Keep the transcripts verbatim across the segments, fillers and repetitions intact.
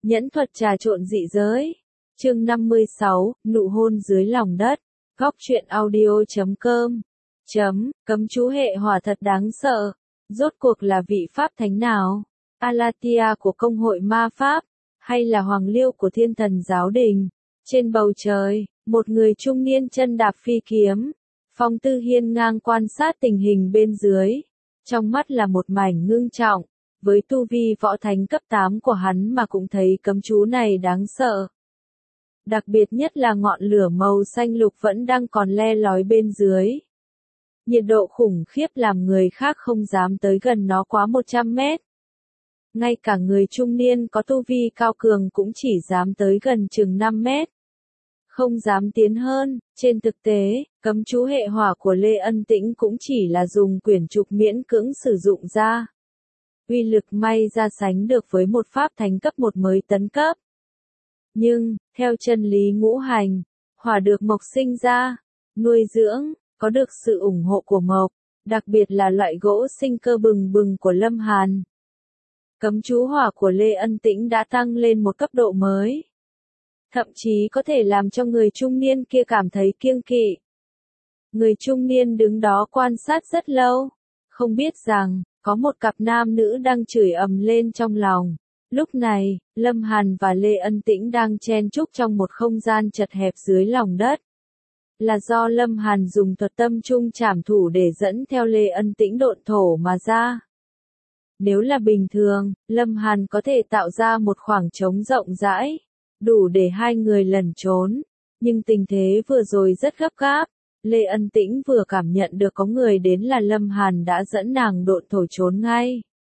Nhẫn thuật trà trộn dị giới. Chương năm mươi sáu, nụ hôn dưới lòng đất. Góc truyện audio chấm com. Chấm, cấm chú hệ hỏa thật đáng sợ. Rốt cuộc là vị pháp thánh nào? Alatia của công hội ma pháp, hay là hoàng liêu của thiên thần giáo đình? Trên bầu trời, một người trung niên chân đạp phi kiếm. Phong tư hiên ngang quan sát tình hình bên dưới. Trong mắt là một mảnh ngưng trọng. Với tu vi võ thánh cấp tám của hắn mà cũng thấy cấm chú này đáng sợ. Đặc biệt nhất là ngọn lửa màu xanh lục vẫn đang còn le lói bên dưới. Nhiệt độ khủng khiếp làm người khác không dám tới gần nó quá một trăm mét. Ngay cả người trung niên có tu vi cao cường cũng chỉ dám tới gần chừng năm mét. Không dám tiến hơn. Trên thực tế, cấm chú hệ hỏa của Lê Ân Tĩnh cũng chỉ là dùng quyển trục miễn cưỡng sử dụng ra. Uy lực may ra sánh được với một pháp thánh cấp một mới tấn cấp. Nhưng, theo chân lý ngũ hành, hỏa được mộc sinh ra, nuôi dưỡng, có được sự ủng hộ của mộc, đặc biệt là loại gỗ sinh cơ bừng bừng của Lâm Hàn. Cấm chú hỏa của Lê Ân Tĩnh đã tăng lên một cấp độ mới. Thậm chí có thể làm cho người trung niên kia cảm thấy kiêng kỵ. Người trung niên đứng đó quan sát rất lâu, không biết rằng, có một cặp nam nữ đang chửi ầm lên trong lòng. Lúc này, Lâm Hàn và Lê Ân Tĩnh đang chen chúc trong một không gian chật hẹp dưới lòng đất. Là do Lâm Hàn dùng thuật tâm trung trảm thủ để dẫn theo Lê Ân Tĩnh độn thổ mà ra. Nếu là bình thường, Lâm Hàn có thể tạo ra một khoảng trống rộng rãi, đủ để hai người lẩn trốn. Nhưng tình thế vừa rồi rất gấp gáp. Lê Ân Tĩnh vừa cảm nhận được có người đến là Lâm Hàn đã dẫn nàng độn thổ trốn ngay.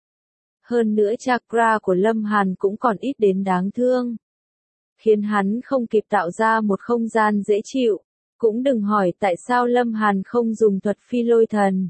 Hơn nữa chakra của Lâm Hàn cũng còn ít đến đáng thương. Khiến hắn không kịp tạo ra một không gian dễ chịu. Cũng đừng hỏi tại sao Lâm Hàn không dùng thuật phi lôi thần.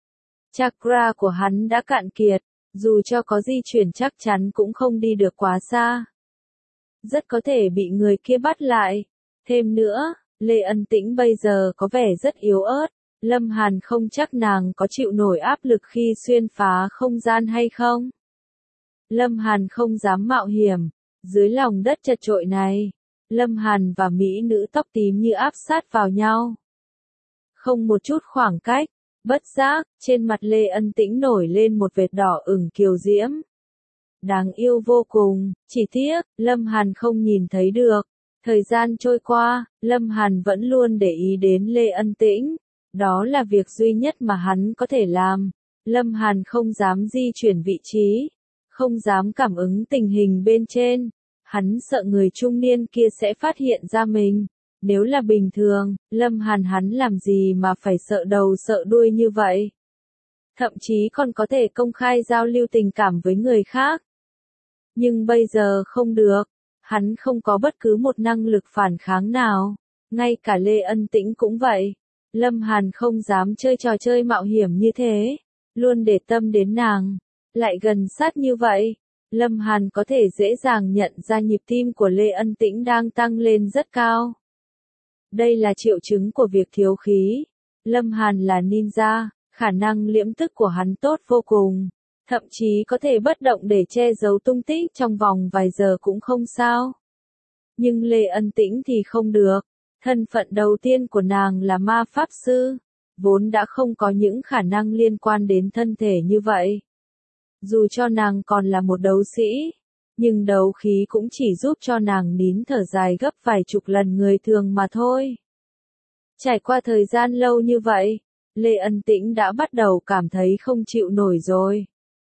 Chakra của hắn đã cạn kiệt, dù cho có di chuyển chắc chắn cũng không đi được quá xa. Rất có thể bị người kia bắt lại. Thêm nữa, Lê Ân Tĩnh bây giờ có vẻ rất yếu ớt, Lâm Hàn không chắc nàng có chịu nổi áp lực khi xuyên phá không gian hay không. Lâm Hàn không dám mạo hiểm, dưới lòng đất chật chội này, Lâm Hàn và mỹ nữ tóc tím như áp sát vào nhau. Không một chút khoảng cách, bất giác, trên mặt Lê Ân Tĩnh nổi lên một vệt đỏ ửng kiều diễm. Đáng yêu vô cùng, chỉ tiếc, Lâm Hàn không nhìn thấy được. Thời gian trôi qua, Lâm Hàn vẫn luôn để ý đến Lê Ân Tĩnh. Đó là việc duy nhất mà hắn có thể làm. Lâm Hàn không dám di chuyển vị trí, không dám cảm ứng tình hình bên trên. Hắn sợ người trung niên kia sẽ phát hiện ra mình. Nếu là bình thường, Lâm Hàn hắn làm gì mà phải sợ đầu sợ đuôi như vậy. Thậm chí còn có thể công khai giao lưu tình cảm với người khác. Nhưng bây giờ không được. Hắn không có bất cứ một năng lực phản kháng nào. Ngay cả Lê Ân Tĩnh cũng vậy. Lâm Hàn không dám chơi trò chơi mạo hiểm như thế. Luôn để tâm đến nàng. Lại gần sát như vậy. Lâm Hàn có thể dễ dàng nhận ra nhịp tim của Lê Ân Tĩnh đang tăng lên rất cao. Đây là triệu chứng của việc thiếu khí. Lâm Hàn là ninja. Khả năng liễm tức của hắn tốt vô cùng. Thậm chí có thể bất động để che giấu tung tích trong vòng vài giờ cũng không sao. Nhưng Lê Ân Tĩnh thì không được. Thân phận đầu tiên của nàng là ma pháp sư, vốn đã không có những khả năng liên quan đến thân thể như vậy. Dù cho nàng còn là một đấu sĩ, nhưng đấu khí cũng chỉ giúp cho nàng nín thở dài gấp vài chục lần người thường mà thôi. Trải qua thời gian lâu như vậy, Lê Ân Tĩnh đã bắt đầu cảm thấy không chịu nổi rồi.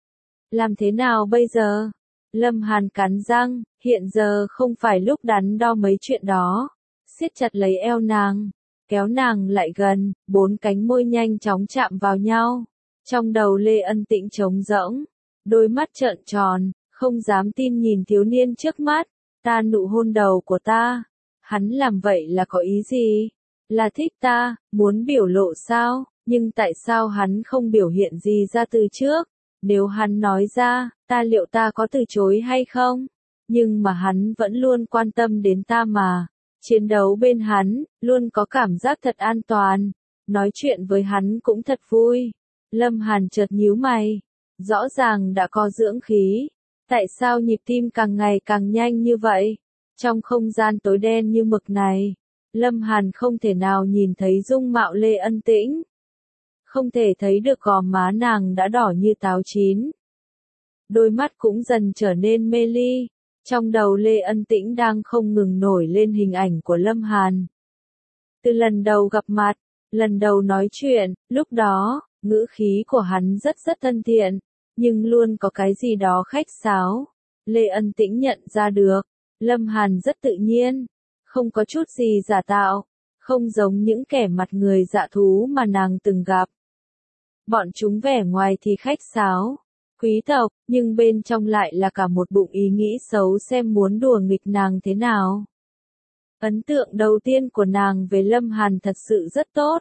Làm thế nào bây giờ? Lâm Hàn cắn răng, hiện giờ không phải lúc đắn đo mấy chuyện đó. Siết chặt lấy eo nàng, kéo nàng lại gần, bốn cánh môi nhanh chóng chạm vào nhau. Trong đầu Lê Ân Tĩnh trống rỗng, đôi mắt trợn tròn, không dám tin nhìn thiếu niên trước mắt. Ta nụ hôn đầu của ta. Hắn làm vậy là có ý gì? Là thích ta, muốn biểu lộ sao? Nhưng tại sao hắn không biểu hiện gì ra từ trước? Nếu hắn nói ra, ta liệu ta có từ chối hay không? Nhưng mà hắn vẫn luôn quan tâm đến ta mà. Chiến đấu bên hắn, luôn có cảm giác thật an toàn. Nói chuyện với hắn cũng thật vui. Lâm Hàn chợt nhíu mày. Rõ ràng đã có dưỡng khí. Tại sao nhịp tim càng ngày càng nhanh như vậy? Trong không gian tối đen như mực này, Lâm Hàn không thể nào nhìn thấy dung mạo Lê Ân Tĩnh. Không thể thấy được gò má nàng đã đỏ như táo chín. Đôi mắt cũng dần trở nên mê ly. Trong đầu Lê Ân Tĩnh đang không ngừng nổi lên hình ảnh của Lâm Hàn. Từ lần đầu gặp mặt, lần đầu nói chuyện, lúc đó, ngữ khí của hắn rất rất thân thiện, nhưng luôn có cái gì đó khách sáo. Lê Ân Tĩnh nhận ra được, Lâm Hàn rất tự nhiên, không có chút gì giả tạo, không giống những kẻ mặt người dạ thú mà nàng từng gặp. Bọn chúng vẻ ngoài thì khách sáo, quý tộc, nhưng bên trong lại là cả một bụng ý nghĩ xấu xem muốn đùa nghịch nàng thế nào. Ấn tượng đầu tiên của nàng về Lâm Hàn thật sự rất tốt.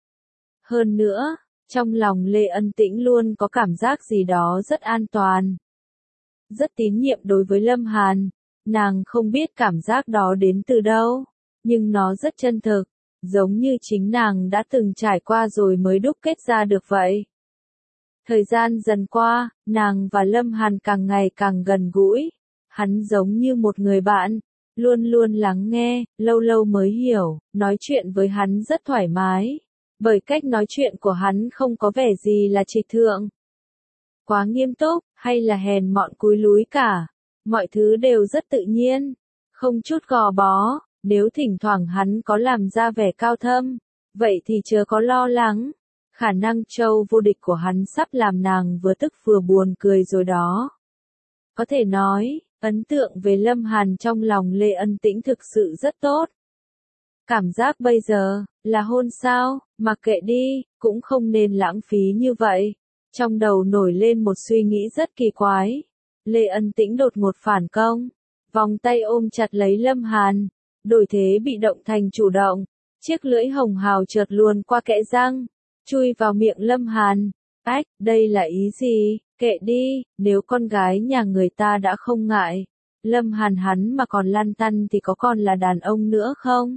Hơn nữa, trong lòng Lê Ân Tĩnh luôn có cảm giác gì đó rất an toàn. Rất tín nhiệm đối với Lâm Hàn, nàng không biết cảm giác đó đến từ đâu, nhưng nó rất chân thực, giống như chính nàng đã từng trải qua rồi mới đúc kết ra được vậy. Thời gian dần qua, nàng và Lâm Hàn càng ngày càng gần gũi, hắn giống như một người bạn, luôn luôn lắng nghe, lâu lâu mới hiểu, nói chuyện với hắn rất thoải mái, bởi cách nói chuyện của hắn không có vẻ gì là trịch thượng, quá nghiêm túc, hay là hèn mọn cúi lúi cả, mọi thứ đều rất tự nhiên, không chút gò bó, nếu thỉnh thoảng hắn có làm ra vẻ cao thâm, vậy thì chớ có lo lắng. Khả năng châu vô địch của hắn sắp làm nàng vừa tức vừa buồn cười rồi đó. Có thể nói, ấn tượng về Lâm Hàn trong lòng Lê Ân Tĩnh thực sự rất tốt. Cảm giác bây giờ, là hôn sao, mặc kệ đi, cũng không nên lãng phí như vậy. Trong đầu nổi lên một suy nghĩ rất kỳ quái. Lê Ân Tĩnh đột ngột phản công, vòng tay ôm chặt lấy Lâm Hàn, đổi thế bị động thành chủ động, chiếc lưỡi hồng hào chợt luồn qua kẽ răng, chui vào miệng Lâm Hàn. Ách, đây là ý gì? Kệ đi, nếu con gái nhà người ta đã không ngại, Lâm Hàn hắn mà còn lăn tăn thì có còn là đàn ông nữa không?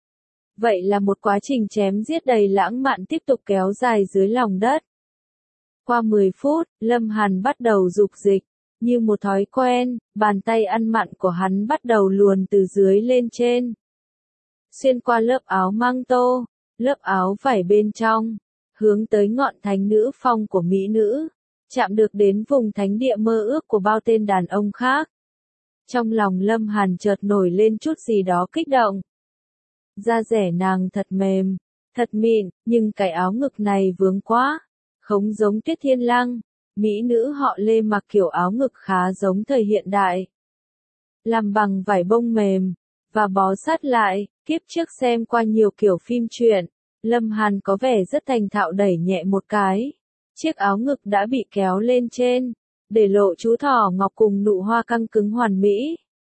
Vậy là một quá trình chém giết đầy lãng mạn tiếp tục kéo dài dưới lòng đất. Qua mười phút, Lâm Hàn bắt đầu dục dịch, như một thói quen, bàn tay ăn mặn của hắn bắt đầu luồn từ dưới lên trên. Xuyên qua lớp áo măng tô, lớp áo vải bên trong, hướng tới ngọn thánh nữ phong của mỹ nữ, chạm được đến vùng thánh địa mơ ước của bao tên đàn ông khác. Trong lòng Lâm Hàn chợt nổi lên chút gì đó kích động. Da dẻ nàng thật mềm, thật mịn, nhưng cái áo ngực này vướng quá, không giống Tuyết Thiên Lăng. Mỹ nữ họ Lê mặc kiểu áo ngực khá giống thời hiện đại. Làm bằng vải bông mềm, và bó sát lại, kiếp trước xem qua nhiều kiểu phim truyện, Lâm Hàn có vẻ rất thành thạo đẩy nhẹ một cái. Chiếc áo ngực đã bị kéo lên trên, để lộ chú thỏ ngọc cùng nụ hoa căng cứng hoàn mỹ.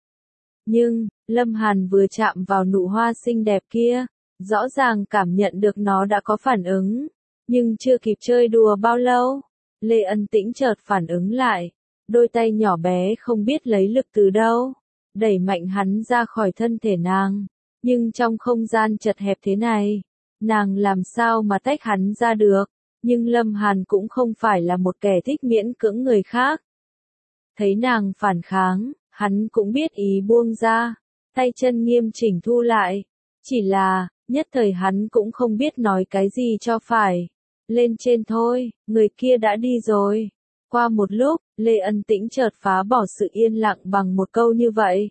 Nhưng, Lâm Hàn vừa chạm vào nụ hoa xinh đẹp kia, rõ ràng cảm nhận được nó đã có phản ứng, nhưng chưa kịp chơi đùa bao lâu, Lê Ân Tĩnh chợt phản ứng lại, đôi tay nhỏ bé không biết lấy lực từ đâu, đẩy mạnh hắn ra khỏi thân thể nàng, nhưng trong không gian chật hẹp thế này, nàng làm sao mà tách hắn ra được, nhưng Lâm Hàn cũng không phải là một kẻ thích miễn cưỡng người khác. Thấy nàng phản kháng, hắn cũng biết ý buông ra, tay chân nghiêm chỉnh thu lại, chỉ là, nhất thời hắn cũng không biết nói cái gì cho phải. Lên trên thôi, người kia đã đi rồi. Qua một lúc, Lê Ân Tĩnh chợt phá bỏ sự yên lặng bằng một câu như vậy.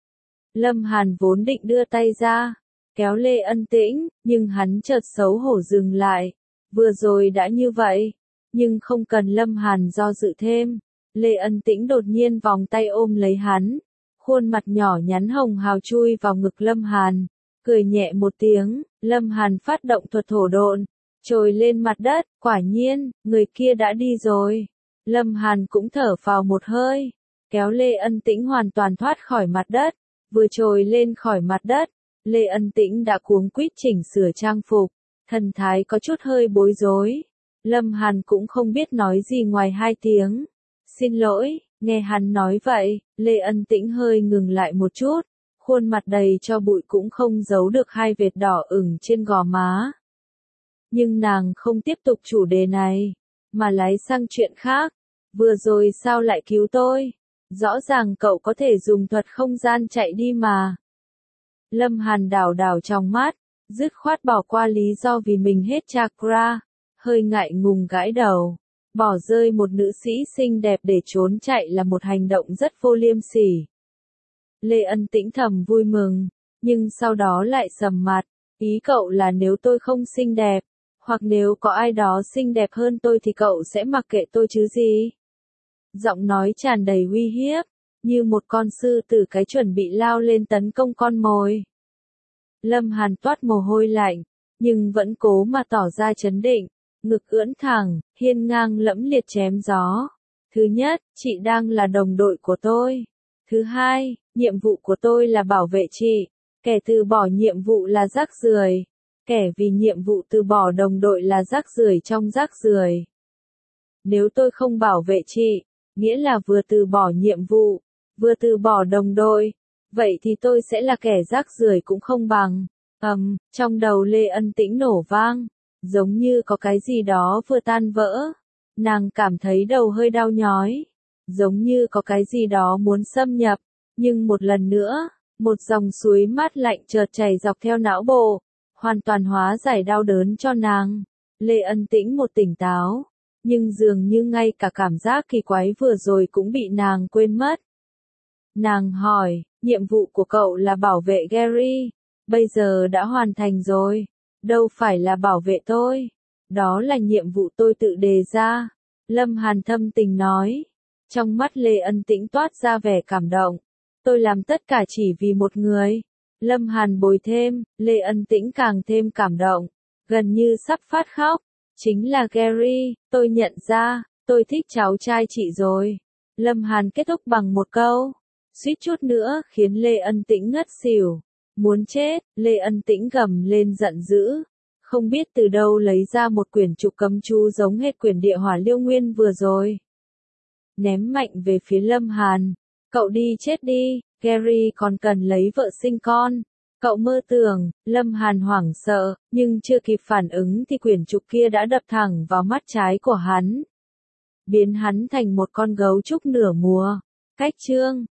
Lâm Hàn vốn định đưa tay ra, kéo Lê Ân Tĩnh, nhưng hắn chợt xấu hổ dừng lại. Vừa rồi đã như vậy, nhưng không cần Lâm Hàn do dự thêm. Lê Ân Tĩnh đột nhiên vòng tay ôm lấy hắn, khuôn mặt nhỏ nhắn hồng hào chui vào ngực Lâm Hàn, cười nhẹ một tiếng, Lâm Hàn phát động thuật thổ độn, trồi lên mặt đất, quả nhiên, người kia đã đi rồi. Lâm Hàn cũng thở phào một hơi, kéo Lê Ân Tĩnh hoàn toàn thoát khỏi mặt đất, vừa trồi lên khỏi mặt đất, Lê Ân Tĩnh đã cuống quýt chỉnh sửa trang phục, thần thái có chút hơi bối rối. Lâm Hàn cũng không biết nói gì ngoài hai tiếng. Xin lỗi, nghe hắn nói vậy, Lê Ân Tĩnh hơi ngừng lại một chút, khuôn mặt đầy cho bụi cũng không giấu được hai vệt đỏ ửng trên gò má. Nhưng nàng không tiếp tục chủ đề này, mà lái sang chuyện khác. Vừa rồi sao lại cứu tôi? Rõ ràng cậu có thể dùng thuật không gian chạy đi mà. Lâm Hàn đảo đảo trong mắt, dứt khoát bỏ qua lý do vì mình hết chakra, hơi ngại ngùng gãi đầu. Bỏ rơi một nữ sĩ xinh đẹp để trốn chạy là một hành động rất vô liêm sỉ. Lê Ân Tĩnh thầm vui mừng, nhưng sau đó lại sầm mặt. Ý cậu là nếu tôi không xinh đẹp, hoặc nếu có ai đó xinh đẹp hơn tôi thì cậu sẽ mặc kệ tôi chứ gì? Giọng nói tràn đầy uy hiếp, như một con sư tử cái chuẩn bị lao lên tấn công con mồi. Lâm Hàn toát mồ hôi lạnh, nhưng vẫn cố mà tỏ ra trấn định, ngực ưỡn thẳng, hiên ngang lẫm liệt chém gió. Thứ nhất, chị đang là đồng đội của tôi. Thứ hai, nhiệm vụ của tôi là bảo vệ chị. Kẻ từ bỏ nhiệm vụ là rác rưởi. Kẻ vì nhiệm vụ từ bỏ đồng đội là rác rưởi trong rác rưởi. Nếu tôi không bảo vệ chị, nghĩa là vừa từ bỏ nhiệm vụ, vừa từ bỏ đồng đội, vậy thì tôi sẽ là kẻ rác rưởi cũng không bằng. Ầm, um, trong đầu Lê Ân Tĩnh nổ vang, giống như có cái gì đó vừa tan vỡ. Nàng cảm thấy đầu hơi đau nhói, giống như có cái gì đó muốn xâm nhập, nhưng một lần nữa, một dòng suối mát lạnh chợt chảy dọc theo não bộ, hoàn toàn hóa giải đau đớn cho nàng. Lê Ân Tĩnh một tỉnh táo, nhưng dường như ngay cả cảm giác kỳ quái vừa rồi cũng bị nàng quên mất. Nàng hỏi, nhiệm vụ của cậu là bảo vệ Gary, bây giờ đã hoàn thành rồi, đâu phải là bảo vệ tôi, đó là nhiệm vụ tôi tự đề ra. Lâm Hàn thâm tình nói, trong mắt Lê Ân Tĩnh toát ra vẻ cảm động, tôi làm tất cả chỉ vì một người. Lâm Hàn bồi thêm, Lê Ân Tĩnh càng thêm cảm động, gần như sắp phát khóc, chính là Gary, tôi nhận ra, tôi thích cháu trai chị rồi. Lâm Hàn kết thúc bằng một câu, suýt chút nữa khiến Lê Ân Tĩnh ngất xỉu. Muốn chết, Lê Ân Tĩnh gầm lên giận dữ, không biết từ đâu lấy ra một quyển trục cấm chú giống hệt quyển địa hỏa liêu nguyên vừa rồi. Ném mạnh về phía Lâm Hàn, cậu đi chết đi, Gary còn cần lấy vợ sinh con. Cậu mơ tưởng, Lâm Hàn hoảng sợ, nhưng chưa kịp phản ứng thì quyển trục kia đã đập thẳng vào mắt trái của hắn, biến hắn thành một con gấu trúc nửa mùa. Cách chương